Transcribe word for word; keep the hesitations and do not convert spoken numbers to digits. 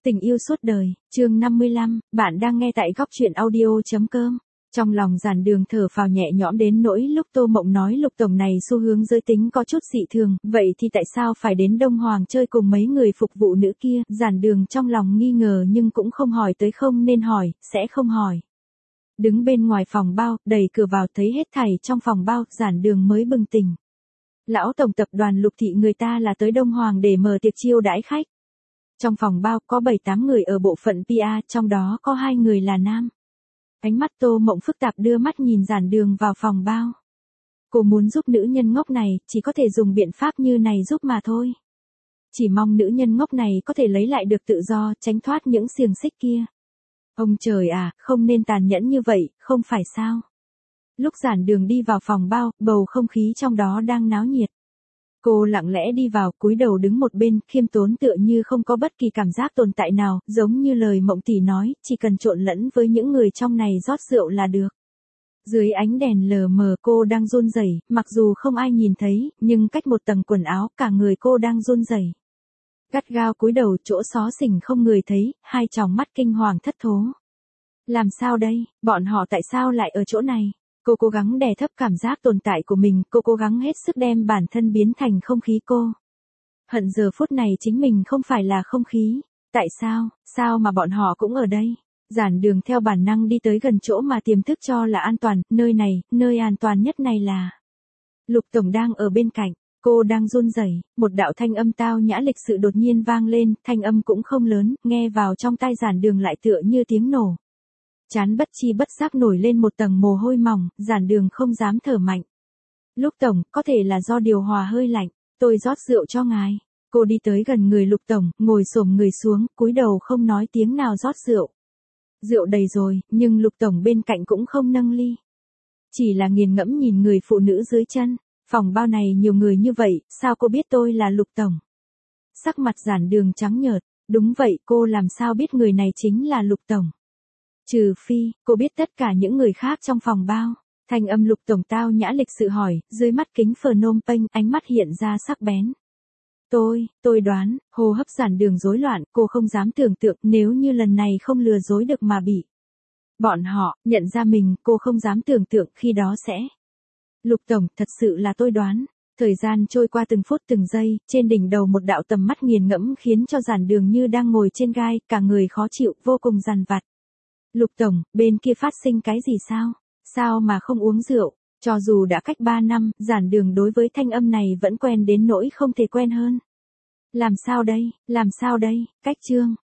Tình yêu suốt đời, chương năm mươi lăm, bạn đang nghe tại góc truyện audio.com. Trong lòng Giản Đường thở phào nhẹ nhõm đến nỗi lúc Tô Mộng nói Lục tổng này xu hướng giới tính có chút dị thường, vậy thì tại sao phải đến Đông Hoàng chơi cùng mấy người phục vụ nữ kia? Giản Đường trong lòng nghi ngờ nhưng cũng không hỏi tới không nên hỏi, sẽ không hỏi. Đứng bên ngoài phòng bao, đẩy cửa vào thấy hết thảy trong phòng bao, Giản Đường mới bừng tỉnh. Lão tổng tập đoàn Lục thị người ta là tới Đông Hoàng để mở tiệc chiêu đãi khách. Trong phòng bao có bảy tám người ở bộ phận pê e, trong đó có hai người là nam. Ánh mắt Tô Mộng phức tạp đưa mắt nhìn Giản Đường vào phòng bao. Cô muốn giúp nữ nhân ngốc này, chỉ có thể dùng biện pháp như này giúp mà thôi. Chỉ mong nữ nhân ngốc này có thể lấy lại được tự do, tránh thoát những xiềng xích kia. Ông trời à, không nên tàn nhẫn như vậy, không phải sao? Lúc Giản Đường đi vào phòng bao, bầu không khí trong đó đang náo nhiệt. Cô lặng lẽ đi vào, cúi đầu đứng một bên, khiêm tốn tựa như không có bất kỳ cảm giác tồn tại nào, giống như lời Mộng tỷ nói, chỉ cần trộn lẫn với những người trong này rót rượu là được. Dưới ánh đèn lờ mờ cô đang run rẩy, mặc dù không ai nhìn thấy, nhưng cách một tầng quần áo, cả người cô đang run rẩy. Gắt gao cúi đầu, chỗ xó xỉnh không người thấy, hai tròng mắt kinh hoàng thất thố. Làm sao đây, bọn họ tại sao lại ở chỗ này? Cô cố gắng đè thấp cảm giác tồn tại của mình, cô cố gắng hết sức đem bản thân biến thành không khí cô. Hận giờ phút này chính mình không phải là không khí. Tại sao, sao mà bọn họ cũng ở đây? Giản Đường theo bản năng đi tới gần chỗ mà tiềm thức cho là an toàn, nơi này, nơi an toàn nhất này là... Lục tổng đang ở bên cạnh, cô đang run rẩy, một đạo thanh âm tao nhã lịch sự đột nhiên vang lên, thanh âm cũng không lớn, nghe vào trong tai Giản Đường lại tựa như tiếng nổ. Chán bất chi bất giác nổi lên một tầng mồ hôi mỏng, Giản Đường không dám thở mạnh. Lục tổng, có thể là do điều hòa hơi lạnh, tôi rót rượu cho ngài. Cô đi tới gần người Lục tổng, ngồi xổm người xuống, cúi đầu không nói tiếng nào rót rượu. Rượu đầy rồi, nhưng Lục tổng bên cạnh cũng không nâng ly. Chỉ là nghiền ngẫm nhìn người phụ nữ dưới chân, phòng bao này nhiều người như vậy, sao cô biết tôi là Lục tổng? Sắc mặt Giản Đường trắng nhợt, đúng vậy, cô làm sao biết người này chính là Lục tổng? Trừ phi, cô biết tất cả những người khác trong phòng bao. Thanh âm Lục tổng tao nhã lịch sự hỏi, dưới mắt kính Phnom Penh, ánh mắt hiện ra sắc bén. Tôi, tôi đoán, hô hấp Giản Đường rối loạn, cô không dám tưởng tượng nếu như lần này không lừa dối được mà bị. Bọn họ, nhận ra mình, cô không dám tưởng tượng khi đó sẽ. Lục tổng, thật sự là tôi đoán. Thời gian trôi qua từng phút từng giây, trên đỉnh đầu một đạo tầm mắt nghiền ngẫm khiến cho Giản Đường như đang ngồi trên gai, cả người khó chịu, vô cùng dằn vặt. Lục tổng, bên kia phát sinh cái gì sao? Sao mà không uống rượu? Cho dù đã cách ba năm, Giản Đường đối với thanh âm này vẫn quen đến nỗi không thể quen hơn. Làm sao đây, làm sao đây, cách chương.